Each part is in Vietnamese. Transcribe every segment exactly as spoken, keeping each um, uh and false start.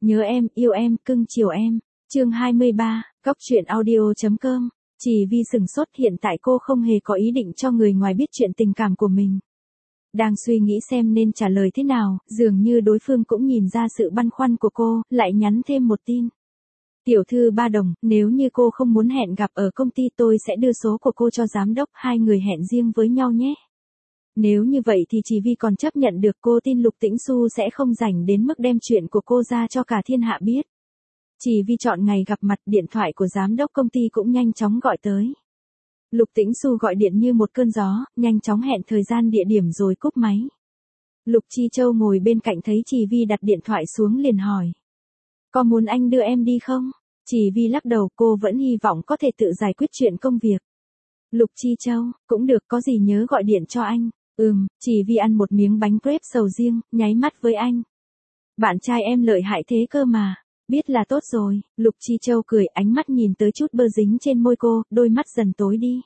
Nhớ em, yêu em, cưng chiều em. Chương hai mươi ba, Góc truyện audio.com. Chỉ vì sửng sốt, hiện tại cô không hề có ý định cho người ngoài biết chuyện tình cảm của mình. Đang suy nghĩ xem nên trả lời thế nào, dường như đối phương cũng nhìn ra sự băn khoăn của cô, lại nhắn thêm một tin. Tiểu thư Ba Đồng, nếu như cô không muốn hẹn gặp ở công ty tôi sẽ đưa số của cô cho giám đốc, hai người hẹn riêng với nhau nhé. Nếu như vậy thì chỉ vì còn chấp nhận được, cô tin Lục Tĩnh Xu sẽ không rảnh đến mức đem chuyện của cô ra cho cả thiên hạ biết. Chỉ vì chọn ngày gặp mặt, điện thoại của giám đốc công ty cũng nhanh chóng gọi tới. Lục Tĩnh Xu gọi điện như một cơn gió, nhanh chóng hẹn thời gian địa điểm rồi cúp máy. Lục Chi Châu ngồi bên cạnh thấy Chỉ Vi đặt điện thoại xuống liền hỏi. Có muốn anh đưa em đi không? Chỉ Vi lắc đầu, cô vẫn hy vọng có thể tự giải quyết chuyện công việc. Lục Chi Châu, cũng được, có gì nhớ gọi điện cho anh. Ừm, Chỉ Vi ăn một miếng bánh crepe sầu riêng, nháy mắt với anh. Bạn trai em lợi hại thế cơ mà. Biết là tốt rồi. Lục Chi Châu cười, ánh mắt nhìn tới chút bơ dính trên môi cô, đôi mắt dần tối đi.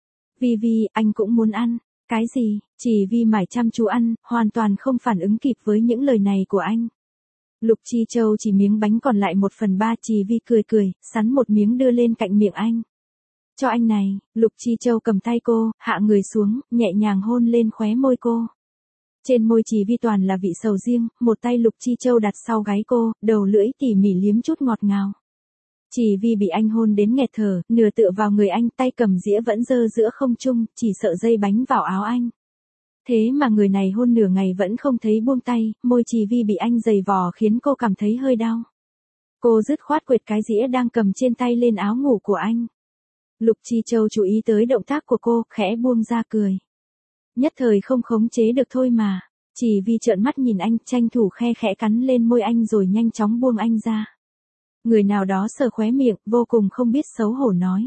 Vi Vi, anh cũng muốn ăn. Cái gì? Chỉ Vi mải chăm chú ăn, hoàn toàn không phản ứng kịp với những lời này của anh. Lục Chi Châu chỉ miếng bánh còn lại một phần ba, Chỉ Vi cười cười, sắn một miếng đưa lên cạnh miệng anh. Cho anh này. Lục Chi Châu cầm tay cô, hạ người xuống, nhẹ nhàng hôn lên khóe môi cô. Trên môi Chỉ Vi toàn là vị sầu riêng, một tay Lục Chi Châu đặt sau gáy cô, đầu lưỡi tỉ mỉ liếm chút ngọt ngào. Chỉ Vi bị anh hôn đến nghẹt thở, nửa tựa vào người anh, tay cầm dĩa vẫn dơ giữa không trung, chỉ sợ dây bánh vào áo anh. Thế mà người này hôn nửa ngày vẫn không thấy buông tay, môi Chỉ Vi bị anh giày vò khiến cô cảm thấy hơi đau. Cô dứt khoát quệt cái dĩa đang cầm trên tay lên áo ngủ của anh. Lục Chi Châu chú ý tới động tác của cô, khẽ buông ra cười. Nhất thời không khống chế được thôi mà. Chỉ Vi trợn mắt nhìn anh, tranh thủ khe khẽ cắn lên môi anh rồi nhanh chóng buông anh ra. Người nào đó sờ khóe miệng, vô cùng không biết xấu hổ nói.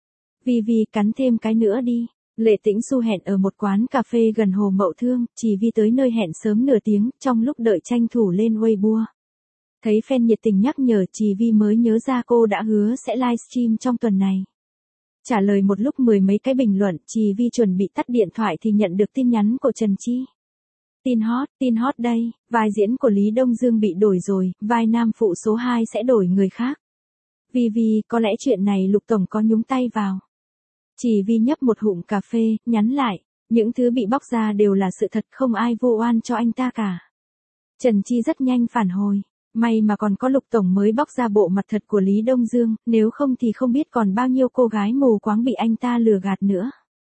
Vi Vi, cắn thêm cái nữa đi. Lệ Tĩnh Xu hẹn ở một quán cà phê gần Hồ Mậu Thương, Chỉ Vi tới nơi hẹn sớm nửa tiếng, trong lúc đợi tranh thủ lên Weibo. Thấy fan nhiệt tình nhắc nhở, Chỉ Vi mới nhớ ra cô đã hứa sẽ livestream trong tuần này. Trả lời một lúc mười mấy cái bình luận, Chỉ Vi chuẩn bị tắt điện thoại thì nhận được tin nhắn của Trần Chi. Tin hot, tin hot đây, vai diễn của Lý Đông Dương bị đổi rồi, vai nam phụ số hai sẽ đổi người khác. Vi Vi, có lẽ chuyện này Lục Tổng có nhúng tay vào. Chỉ Vi nhấp một hụm cà phê, nhắn lại, những thứ bị bóc ra đều là sự thật, không ai vu oan cho anh ta cả. Trần Chi rất nhanh phản hồi. May mà còn có Lục Tổng mới bóc ra bộ mặt thật của Lý Đông Dương, nếu không thì không biết còn bao nhiêu cô gái mù quáng bị anh ta lừa gạt nữa.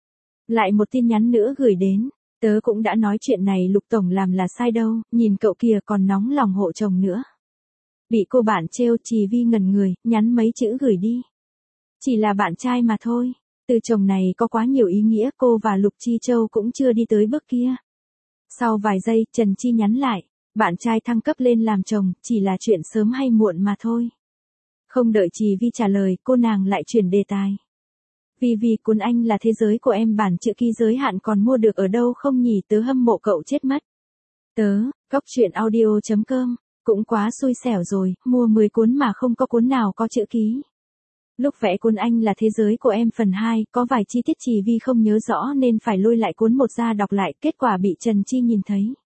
Lại một tin nhắn nữa gửi đến, tớ cũng đã nói chuyện này Lục Tổng làm là sai đâu, nhìn cậu kìa còn nóng lòng hộ chồng nữa. Bị cô bạn trêu, Chỉ Vi ngẩn người, nhắn mấy chữ gửi đi. Chỉ là bạn trai mà thôi, từ chồng này có quá nhiều ý nghĩa, cô và Lục Chi Châu cũng chưa đi tới bước kia. Sau vài giây, Trần Chi nhắn lại. Bạn trai thăng cấp lên làm chồng, chỉ là chuyện sớm hay muộn mà thôi. Không đợi Chỉ Vi trả lời, cô nàng lại chuyển đề tài. Vi Vi, cuốn anh là thế giới của em, bản chữ ký giới hạn còn mua được ở đâu không nhỉ, tớ hâm mộ cậu chết mất. Tớ, Góc truyện audio.com, cũng quá xui xẻo rồi, mua mười cuốn mà không có cuốn nào có chữ ký. Lúc vẽ cuốn anh là thế giới của em phần hai, có vài chi tiết Chỉ Vi không nhớ rõ nên phải lôi lại cuốn một ra đọc lại, kết quả bị Trần Chi nhìn thấy.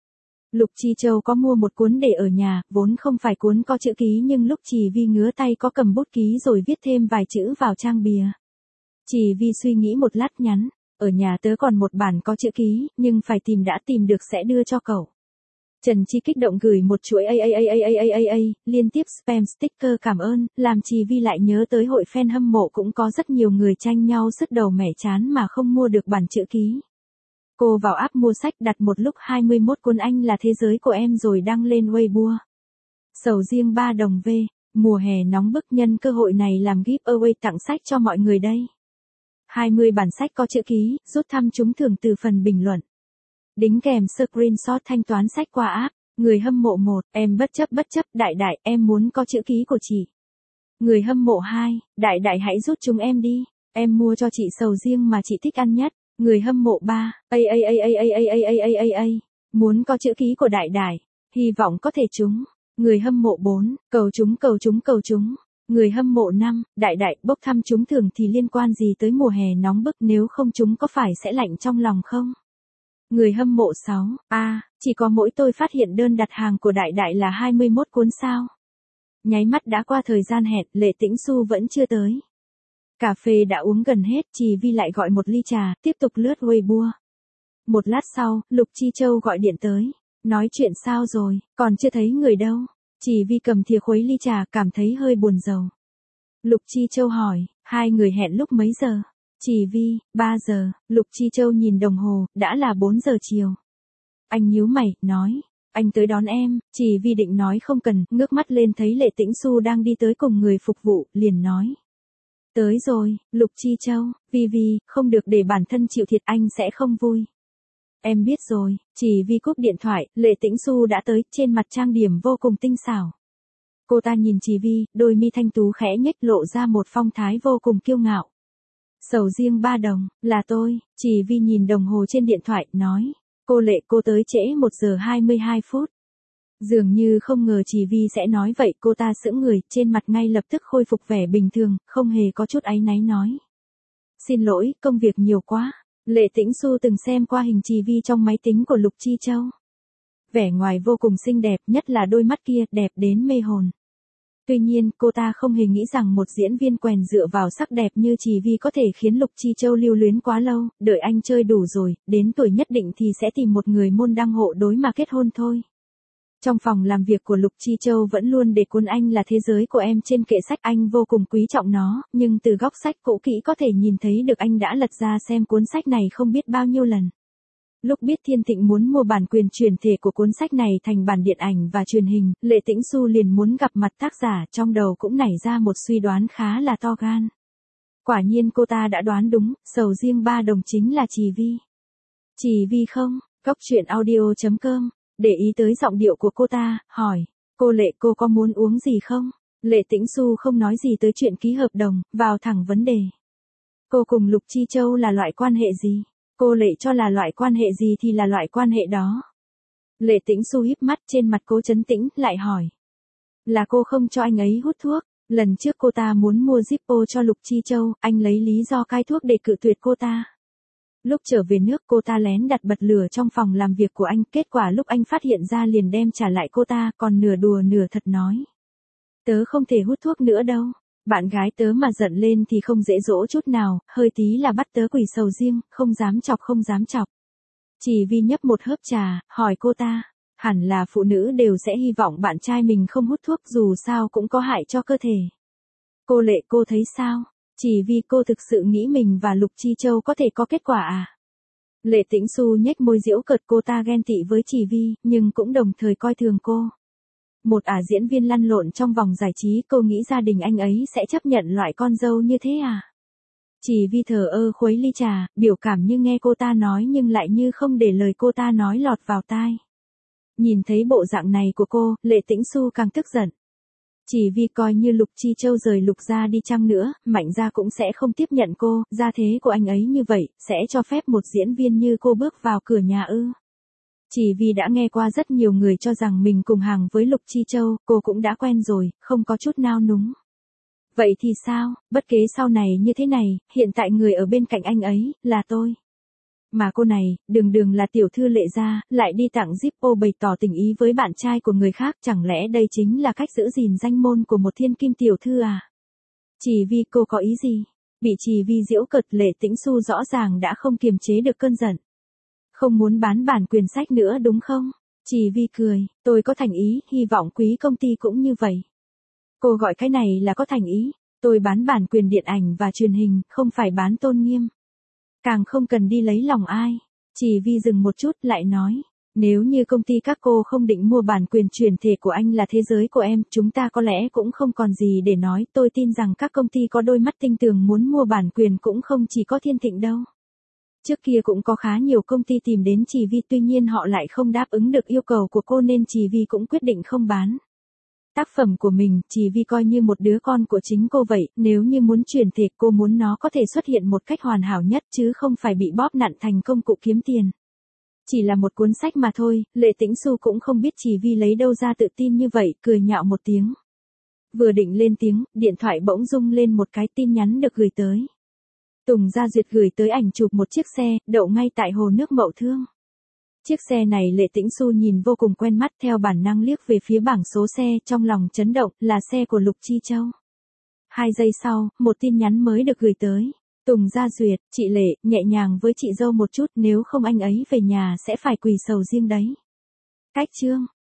Lục Chi Châu có mua một cuốn để ở nhà, vốn không phải cuốn có chữ ký nhưng lúc Chỉ Vi ngứa tay có cầm bút ký rồi viết thêm vài chữ vào trang bìa. Chỉ Vi suy nghĩ một lát nhắn, ở nhà tớ còn một bản có chữ ký, nhưng phải tìm đã tìm được sẽ đưa cho cậu. Trần Chi kích động gửi một chuỗi a a a a a a a a, liên tiếp spam sticker cảm ơn, làm Chỉ Vi lại nhớ tới hội fan hâm mộ cũng có rất nhiều người tranh nhau sứt đầu mẻ chán mà không mua được bản chữ ký. Cô vào app mua sách đặt một lúc hai mươi mốt cuốn anh là thế giới của em rồi đăng lên Weibo. Sầu riêng ba đồng V, mùa hè nóng bức, nhân cơ hội này làm giveaway tặng sách cho mọi người đây. hai mươi bản sách có chữ ký, rút thăm trúng thưởng từ phần bình luận. Đính kèm screenshot thanh toán sách qua app. Người hâm mộ một, em bất chấp bất chấp, đại đại, em muốn có chữ ký của chị. Người hâm mộ hai, đại đại hãy rút chúng em đi, em mua cho chị sầu riêng mà chị thích ăn nhất. Người hâm mộ ba, a a a a a a a a a a a, muốn có chữ ký của đại đại, hy vọng có thể trúng. Người hâm mộ bốn, cầu trúng cầu trúng cầu trúng. Người hâm mộ năm, đại đại, bốc thăm trúng thưởng thì liên quan gì tới mùa hè nóng bức, nếu không trúng có phải sẽ lạnh trong lòng không? Người hâm mộ sáu, a, à, chỉ có mỗi tôi phát hiện đơn đặt hàng của đại đại là hai mươi mốt cuốn sao? Nháy mắt đã qua thời gian hẹn, Lệ Tĩnh Xu vẫn chưa tới. Cà phê đã uống gần hết, Trì Vi lại gọi một ly trà, tiếp tục lướt Weibo. Một lát sau, Lục Chi Châu gọi điện tới. Nói chuyện sao rồi, còn chưa thấy người đâu. Trì Vi cầm thìa khuấy ly trà, cảm thấy hơi buồn rầu. Lục Chi Châu hỏi, hai người hẹn lúc mấy giờ? Trì Vi, ba giờ. Lục Chi Châu nhìn đồng hồ, đã là bốn giờ chiều. Anh nhíu mày, nói, anh tới đón em. Trì Vi định nói không cần, ngước mắt lên thấy Lệ Tĩnh Xu đang đi tới cùng người phục vụ, liền nói. Tới rồi, Lục Chi Châu, Vi Vi, không được để bản thân chịu thiệt, anh sẽ không vui. Em biết rồi. Trì Vi cúp điện thoại, Lệ Tĩnh Xu đã tới, trên mặt trang điểm vô cùng tinh xảo. Cô ta nhìn Trì Vi, đôi mi thanh tú khẽ nhếch lộ ra một phong thái vô cùng kiêu ngạo. Sầu riêng ba đồng, là tôi. Trì Vi nhìn đồng hồ trên điện thoại, nói. Cô Lệ, cô tới trễ một giờ hai mươi hai phút. Dường như không ngờ Trì Vi sẽ nói vậy, cô ta sững người, trên mặt ngay lập tức khôi phục vẻ bình thường, không hề có chút áy náy nói. Xin lỗi, công việc nhiều quá. Lệ Tĩnh Xu từng xem qua hình Trì Vi trong máy tính của Lục Chi Châu. Vẻ ngoài vô cùng xinh đẹp, nhất là đôi mắt kia, đẹp đến mê hồn. Tuy nhiên, cô ta không hề nghĩ rằng một diễn viên quèn dựa vào sắc đẹp như Trì Vi có thể khiến Lục Chi Châu lưu luyến quá lâu, đợi anh chơi đủ rồi, đến tuổi nhất định thì sẽ tìm một người môn đăng hộ đối mà kết hôn thôi. Trong phòng làm việc của Lục Chi Châu vẫn luôn để cuốn Anh là thế giới của em trên kệ sách, anh vô cùng quý trọng nó, nhưng từ góc sách cũ kỹ có thể nhìn thấy được anh đã lật ra xem cuốn sách này không biết bao nhiêu lần. Lúc biết Thiên Thịnh muốn mua bản quyền chuyển thể của cuốn sách này thành bản điện ảnh và truyền hình, Lệ Tĩnh Xu liền muốn gặp mặt tác giả, trong đầu cũng nảy ra một suy đoán khá là to gan. Quả nhiên cô ta đã đoán đúng, sầu riêng ba đồng chính là Trì Vi. Trì Vi không? Góc truyện audio chấm com. Để ý tới giọng điệu của cô ta, hỏi, cô Lệ, cô có muốn uống gì không? Lệ Tĩnh Xu không nói gì tới chuyện ký hợp đồng, vào thẳng vấn đề. Cô cùng Lục Chi Châu là loại quan hệ gì? Cô Lệ cho là loại quan hệ gì thì là loại quan hệ đó. Lệ Tĩnh Xu híp mắt, trên mặt cô trấn tĩnh, lại hỏi. Là cô không cho anh ấy hút thuốc. Lần trước cô ta muốn mua Zippo cho Lục Chi Châu, anh lấy lý do cai thuốc để cự tuyệt cô ta. Lúc trở về nước cô ta lén đặt bật lửa trong phòng làm việc của anh, kết quả lúc anh phát hiện ra liền đem trả lại cô ta, còn nửa đùa nửa thật nói. Tớ không thể hút thuốc nữa đâu. Bạn gái tớ mà giận lên thì không dễ dỗ chút nào, hơi tí là bắt tớ quỳ sầu riêng, không dám chọc không dám chọc. Trì Vi nhấp một hớp trà, hỏi cô ta, hẳn là phụ nữ đều sẽ hy vọng bạn trai mình không hút thuốc dù sao cũng có hại cho cơ thể. Cô Lệ, cô thấy sao? Trì Vi, cô thực sự nghĩ mình và Lục Chi Châu có thể có kết quả à? Lệ Tĩnh Xu nhếch môi giễu cợt, cô ta ghen tị với Trì Vi, nhưng cũng đồng thời coi thường cô. Một ả diễn viên lăn lộn trong vòng giải trí, cô nghĩ gia đình anh ấy sẽ chấp nhận loại con dâu như thế à? Trì Vi thờ ơ khuấy ly trà, biểu cảm như nghe cô ta nói nhưng lại như không để lời cô ta nói lọt vào tai. Nhìn thấy bộ dạng này của cô, Lệ Tĩnh Xu càng tức giận. Trì Vi coi như Lục Chi Châu rời Lục gia đi chăng nữa, Mạnh gia cũng sẽ không tiếp nhận cô, gia thế của anh ấy như vậy, sẽ cho phép một diễn viên như cô bước vào cửa nhà ư? Trì Vi đã nghe qua rất nhiều người cho rằng mình cùng hàng với Lục Chi Châu, cô cũng đã quen rồi, không có chút nao núng. Vậy thì sao, bất kể sau này như thế này, hiện tại người ở bên cạnh anh ấy, là tôi. Mà cô này, đường đường là tiểu thư Lệ gia, lại đi tặng Zippo bày tỏ tình ý với bạn trai của người khác, chẳng lẽ đây chính là cách giữ gìn danh môn của một thiên kim tiểu thư à? Trì Vi, cô có ý gì? Bị Trì Vi giễu cợt, Lệ Tĩnh Xu rõ ràng đã không kiềm chế được cơn giận. Không muốn bán bản quyền sách nữa đúng không? Trì Vi cười, tôi có thành ý, hy vọng quý công ty cũng như vậy. Cô gọi cái này là có thành ý, tôi bán bản quyền điện ảnh và truyền hình, không phải bán tôn nghiêm. Càng không cần đi lấy lòng ai. Trì Vi dừng một chút, lại nói, nếu như công ty các cô không định mua bản quyền chuyển thể của anh là thế giới của em, chúng ta có lẽ cũng không còn gì để nói, tôi tin rằng các công ty có đôi mắt tinh tường muốn mua bản quyền cũng không chỉ có Thiên Thịnh đâu. Trước kia cũng có khá nhiều công ty tìm đến Trì Vi, tuy nhiên họ lại không đáp ứng được yêu cầu của cô nên Trì Vi cũng quyết định không bán. Tác phẩm của mình, Trì Vi coi như một đứa con của chính cô vậy, nếu như muốn chuyển thể cô muốn nó có thể xuất hiện một cách hoàn hảo nhất chứ không phải bị bóp nặn thành công cụ kiếm tiền. Chỉ là một cuốn sách mà thôi, Lệ Tĩnh Xu cũng không biết Trì Vi lấy đâu ra tự tin như vậy, cười nhạo một tiếng. Vừa định lên tiếng, điện thoại bỗng rung lên một cái, tin nhắn được gửi tới. Tùng Gia Duyệt gửi tới ảnh chụp một chiếc xe, đậu ngay tại hồ nước Mậu Thương. Chiếc xe này Lệ Tĩnh Xu nhìn vô cùng quen mắt, theo bản năng liếc về phía bảng số xe, trong lòng chấn động, là xe của Lục Chi Châu. Hai giây sau, một tin nhắn mới được gửi tới. Tùng Gia Duyệt, chị Lệ, nhẹ nhàng với chị dâu một chút, nếu không anh ấy về nhà sẽ phải quỳ sầu riêng đấy. Cách chương